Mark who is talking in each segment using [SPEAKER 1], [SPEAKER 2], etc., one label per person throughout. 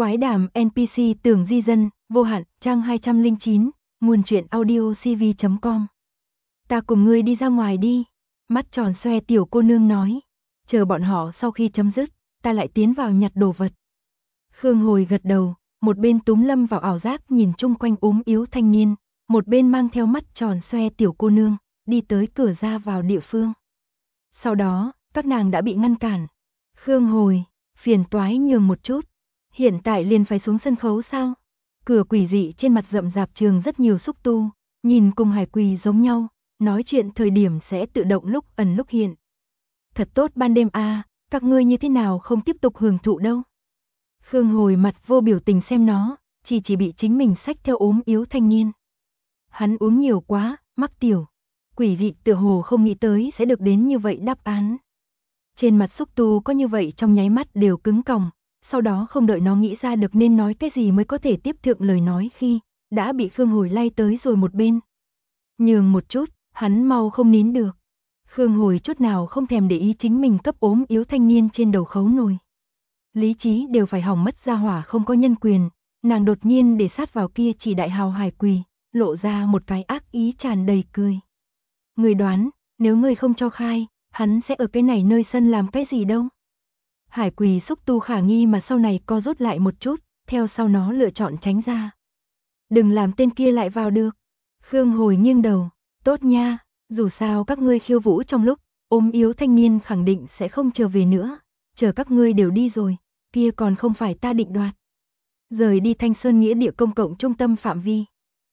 [SPEAKER 1] Quái đàm NPC tưởng di dân, vô hạn, trang 209, nguồn truyện audio cv.com. Ta cùng ngươi đi ra ngoài đi. Mắt tròn xoe tiểu cô nương nói. Chờ bọn họ sau khi chấm dứt, ta lại tiến vào nhặt đồ vật. Khương Hồi gật đầu, một bên túm lâm vào ảo giác nhìn chung quanh ốm yếu thanh niên, một bên mang theo mắt tròn xoe tiểu cô nương, đi tới cửa ra vào địa phương. Sau đó, các nàng đã bị ngăn cản. Khương Hồi, phiền toái nhường một chút. Hiện tại liền phải xuống sân khấu sao? Cửa quỷ dị trên mặt rậm rạp trường rất nhiều xúc tu, nhìn cùng hải quỷ giống nhau, nói chuyện thời điểm sẽ tự động lúc ẩn lúc hiện. Thật tốt ban đêm a, các ngươi như thế nào không tiếp tục hưởng thụ đâu? Khương Hồi mặt vô biểu tình xem nó, chỉ bị chính mình xách theo ốm yếu thanh niên. Hắn uống nhiều quá, mắc tiểu. Quỷ dị tựa hồ không nghĩ tới sẽ được đến như vậy đáp án. Trên mặt xúc tu có như vậy trong nháy mắt đều cứng còng, sau đó không đợi nó nghĩ ra được nên nói cái gì mới có thể tiếp thượng lời nói khi đã bị Khương Hồi lay tới rồi một bên. Nhường một chút, hắn mau không nín được. Khương Hồi chút nào không thèm để ý chính mình cấp ốm yếu thanh niên trên đầu khấu nồi. Lý trí đều phải hỏng mất ra hỏa không có nhân quyền, nàng đột nhiên để sát vào kia chỉ đại hào hải quỳ, lộ ra một cái ác ý tràn đầy cười. Người đoán, nếu người không cho khai, hắn sẽ ở cái này nơi sân làm cái gì đâu? Hải quỳ xúc tu khả nghi mà sau này co rút lại một chút, theo sau nó lựa chọn tránh ra. Đừng làm tên kia lại vào được. Khương Hồi nghiêng đầu, tốt nha, dù sao các ngươi khiêu vũ trong lúc, ốm yếu thanh niên khẳng định sẽ không trở về nữa, chờ các ngươi đều đi rồi, kia còn không phải ta định đoạt. Rời đi Thanh Sơn nghĩa địa công cộng trung tâm phạm vi.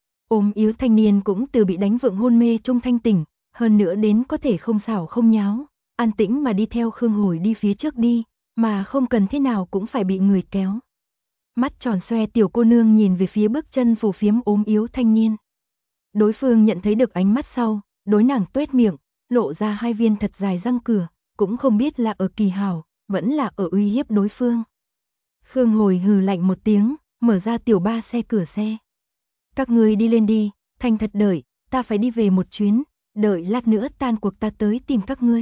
[SPEAKER 1] Ốm yếu thanh niên cũng từ bị đánh vượng hôn mê trung thanh tỉnh, hơn nữa đến có thể không xảo không nháo, an tĩnh mà đi theo Khương Hồi đi phía trước đi, mà không cần thế nào cũng phải bị người kéo. Mắt tròn xoe tiểu cô nương nhìn về phía bước chân phù phiếm ốm yếu thanh niên. Đối phương nhận thấy được ánh mắt sau, đối nàng tuét miệng, lộ ra hai viên thật dài răng cửa, cũng không biết là ở kỳ hảo, vẫn là ở uy hiếp đối phương. Khương Hồi hừ lạnh một tiếng, mở ra tiểu ba xe cửa xe. Các ngươi đi lên đi, thành thật đợi, ta phải đi về một chuyến, đợi lát nữa tan cuộc ta tới tìm các ngươi.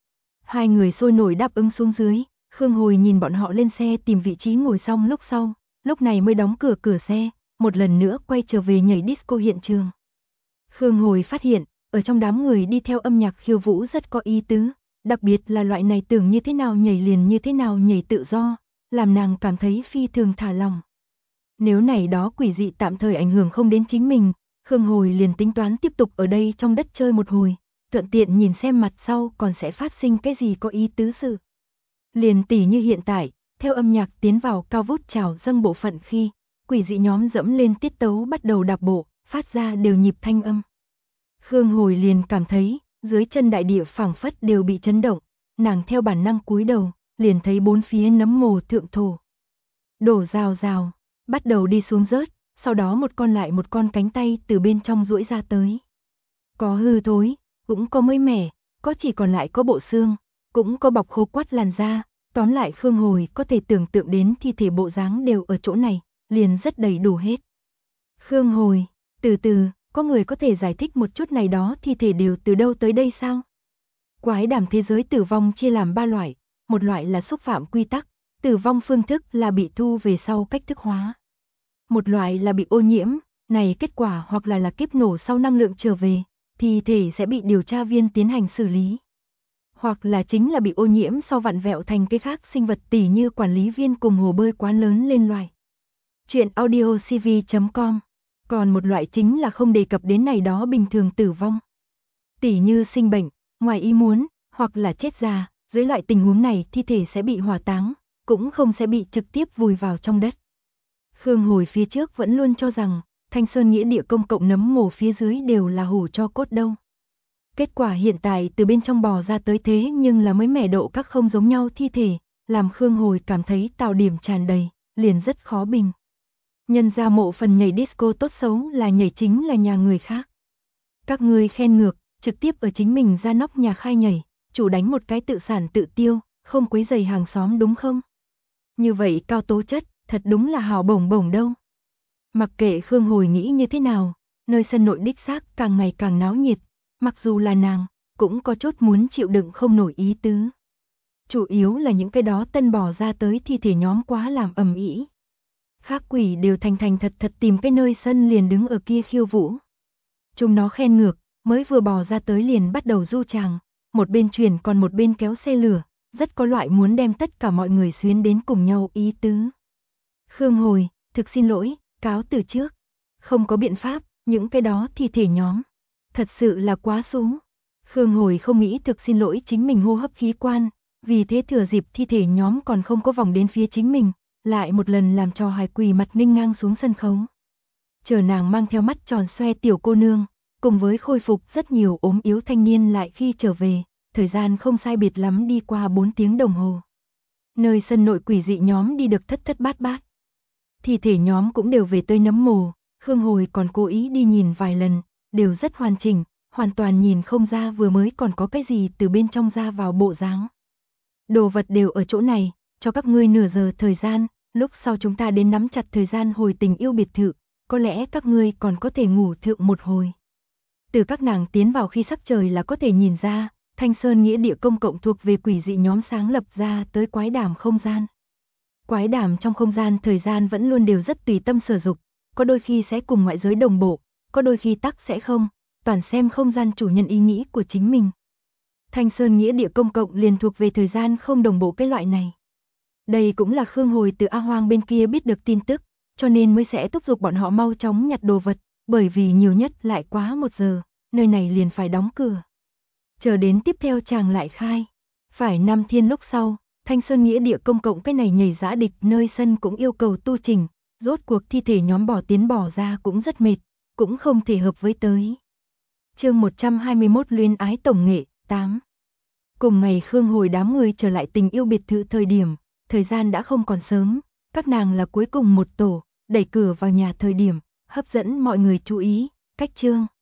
[SPEAKER 1] Hai người sôi nổi đáp ứng xuống dưới, Khương Hồi nhìn bọn họ lên xe tìm vị trí ngồi xong lúc sau, lúc này mới đóng cửa xe, một lần nữa quay trở về nhảy disco hiện trường. Khương Hồi phát hiện, ở trong đám người đi theo âm nhạc khiêu vũ rất có ý tứ, đặc biệt là loại này tưởng như thế nào nhảy liền như thế nào nhảy tự do, làm nàng cảm thấy phi thường thả lòng. Nếu này đó quỷ dị tạm thời ảnh hưởng không đến chính mình, Khương Hồi liền tính toán tiếp tục ở đây trong đất chơi một hồi, thuận tiện nhìn xem mặt sau còn sẽ phát sinh cái gì có ý tứ sự. Liền tỉ như hiện tại, theo âm nhạc tiến vào cao vút trào dâng bộ phận khi, quỷ dị nhóm dẫm lên tiết tấu bắt đầu đạp bộ, phát ra đều nhịp thanh âm. Khương Hồi liền cảm thấy, dưới chân đại địa phảng phất đều bị chấn động, nàng theo bản năng cúi đầu, liền thấy bốn phía nấm mồ thượng thổ. Đổ rào rào, bắt đầu đi xuống rớt, sau đó một con lại một con cánh tay từ bên trong duỗi ra tới. Có hư thối, cũng có mới mẻ, có chỉ còn lại có bộ xương, cũng có bọc khô quắt làn da, tóm lại Khương Hồi có thể tưởng tượng đến thi thể bộ dáng đều ở chỗ này, liền rất đầy đủ hết. Khương Hồi, từ từ, có người có thể giải thích một chút này đó thi thể đều từ đâu tới đây sao? Quái đàm thế giới tử vong chia làm 3 loại, một loại là xúc phạm quy tắc, tử vong phương thức là bị thu về sau cách thức hóa. Một loại là bị ô nhiễm, này kết quả hoặc là kiếp nổ sau năng lượng trở về, thi thể sẽ bị điều tra viên tiến hành xử lý. Hoặc là chính là bị ô nhiễm sau vặn vẹo thành cái khác sinh vật tỉ như quản lý viên cùng hồ bơi quá lớn lên loài. Chuyện audio cv.com. Còn một loại chính là không đề cập đến này đó bình thường tử vong. Tỉ như sinh bệnh, ngoài ý muốn, hoặc là chết già, dưới loại tình huống này thi thể sẽ bị hỏa táng, cũng không sẽ bị trực tiếp vùi vào trong đất. Khương Hồi phía trước vẫn luôn cho rằng, Thanh Sơn nghĩa địa công cộng nấm mồ phía dưới đều là hủ cho cốt đâu. Kết quả hiện tại từ bên trong bò ra tới thế nhưng là mới mẻ độ các không giống nhau thi thể, làm Khương Hồi cảm thấy tào điểm tràn đầy, liền rất khó bình. Nhân ra mộ phần nhảy disco tốt xấu là nhảy chính là nhà người khác. Các ngươi khen ngược, trực tiếp ở chính mình ra nóc nhà khai nhảy, chủ đánh một cái tự sản tự tiêu, không quấy rầy hàng xóm đúng không? Như vậy cao tố chất, thật đúng là hào bổng bổng đâu. Mặc kệ Khương Hồi nghĩ như thế nào, nơi sân nội đích xác càng ngày càng náo nhiệt, mặc dù là nàng, cũng có chút muốn chịu đựng không nổi ý tứ. Chủ yếu là những cái đó tân bò ra tới thi thể nhóm quá làm ầm ĩ. Khác quỷ đều thành thành thật thật tìm cái nơi sân liền đứng ở kia khiêu vũ. Chúng nó khen ngược, mới vừa bò ra tới liền bắt đầu du tràng, một bên chuyển còn một bên kéo xe lửa, rất có loại muốn đem tất cả mọi người xuyến đến cùng nhau ý tứ. Khương Hồi, thực xin lỗi, cáo từ trước. Không có biện pháp, những cái đó thi thể nhóm. Thật sự là quá súng. Khương Hồi không nghĩ thực xin lỗi chính mình hô hấp khí quan, vì thế thừa dịp thi thể nhóm còn không có vòng đến phía chính mình, lại một lần làm cho hài quỳ mặt nghênh ngang xuống sân khấu. Chờ nàng mang theo mắt tròn xoe tiểu cô nương, cùng với khôi phục rất nhiều ốm yếu thanh niên lại khi trở về, thời gian không sai biệt lắm đi qua 4 tiếng đồng hồ. Nơi sân nội quỷ dị nhóm đi được thất thất bát bát. Thi thể nhóm cũng đều về tơi nấm mồ, Khương Hồi còn cố ý đi nhìn vài lần, đều rất hoàn chỉnh, hoàn toàn nhìn không ra vừa mới còn có cái gì từ bên trong ra vào bộ dáng. Đồ vật đều ở chỗ này, cho các ngươi nửa giờ thời gian, lúc sau chúng ta đến nắm chặt thời gian hồi tình yêu biệt thự, có lẽ các ngươi còn có thể ngủ thượng một hồi. Từ các nàng tiến vào khi sắc trời là có thể nhìn ra, Thanh Sơn nghĩa địa công cộng thuộc về quỷ dị nhóm sáng lập ra tới quái đàm không gian. Quái đàm trong không gian thời gian vẫn luôn đều rất tùy tâm sở dục, có đôi khi sẽ cùng ngoại giới đồng bộ, có đôi khi tắc sẽ không, toàn xem không gian chủ nhân ý nghĩ của chính mình. Thanh Sơn nghĩa địa công cộng liền thuộc về thời gian không đồng bộ cái loại này. Đây cũng là Khương Hồi từ A Hoang bên kia biết được tin tức, cho nên mới sẽ thúc giục bọn họ mau chóng nhặt đồ vật, bởi vì nhiều nhất lại quá 1 giờ, nơi này liền phải đóng cửa. Chờ đến tiếp theo chàng lại khai. Phải 5 thiên lúc sau, Thanh Sơn nghĩa địa công cộng cái này nhảy dã địch nơi sân cũng yêu cầu tu chỉnh, rốt cuộc thi thể nhóm bỏ tiến bỏ ra cũng rất mệt, cũng không thể hợp với tới. Chương 121 Luyến ái tổng nghệ 8. Cùng ngày Khương Hồi đám người trở lại tình yêu biệt thự thời gian đã không còn sớm, các nàng là cuối cùng một tổ, đẩy cửa vào nhà thời điểm, hấp dẫn mọi người chú ý, cách chương.